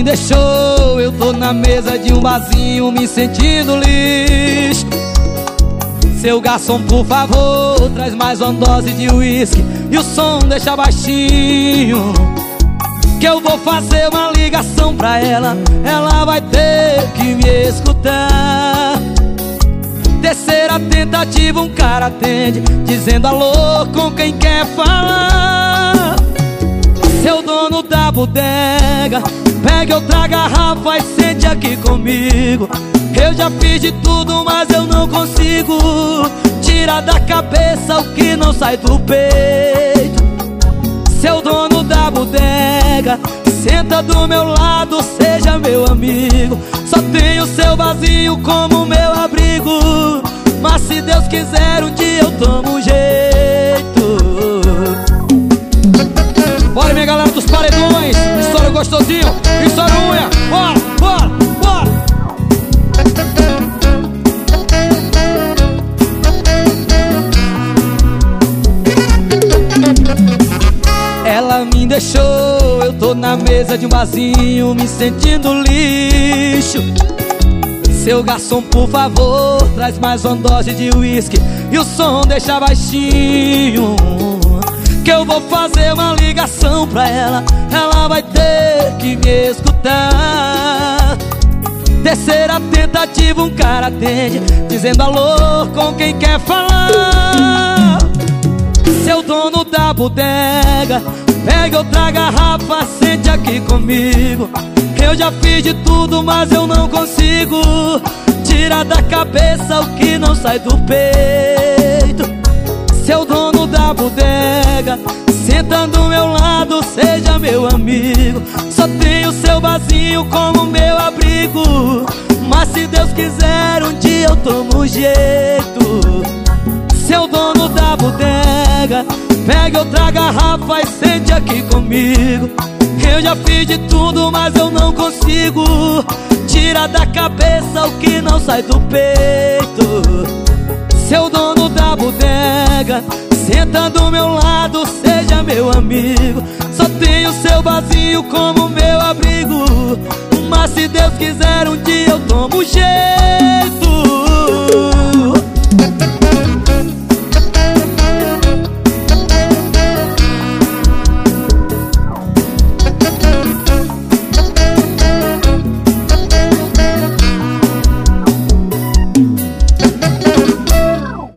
deixou, eu tô na mesa de um barzinho me sentindo lixo. Seu garçom, por favor, traz mais uma dose de uísque e o som deixa baixinho, que eu vou fazer uma ligação pra ela. Ela vai ter que me escutar. Terceira tentativa, um cara atende, dizendo alô com quem quer falar. Seu dono da bodega, pegue outra garrafa e sente aqui comigo. Eu já fiz de tudo, mas eu não consigo tirar da cabeça o que não sai do peito. Seu dono da bodega, senta do meu lado, seja meu amigo. Só tenho seu vazio como meu abrigo, mas se Deus quiser um dia eu tomo um jeito. Bora, minha galera dos paredões, estoura gostosinho, estoura unha, bora, bora, bora. Ela me deixou, eu tô na mesa de um barzinho me sentindo lixo. Seu garçom, por favor, traz mais uma dose de uísque e o som deixa baixinho, que eu vou fazer uma ligação pra ela. Ela vai ter que me escutar. Terceira tentativa, um cara atende, dizendo alô com quem quer falar. Seu dono da bodega, pegue outra garrafa, sente aqui comigo. Eu já fiz de tudo, mas eu não consigo tirar da cabeça o que não sai do peito. Seu dono da bodega, senta do meu lado, seja meu amigo. Só tenho seu vazio como meu abrigo, mas se Deus quiser um dia eu tomo um jeito. Seu dono da bodega, pegue outra garrafa e sente aqui comigo. Eu já fiz de tudo, mas eu não consigo tirar da cabeça o que não sai do peito. Seu dono da bodega, senta do meu lado, seja meu amigo. Só tenho seu vazio como meu abrigo, mas se Deus quiser um dia eu tomo um jeito.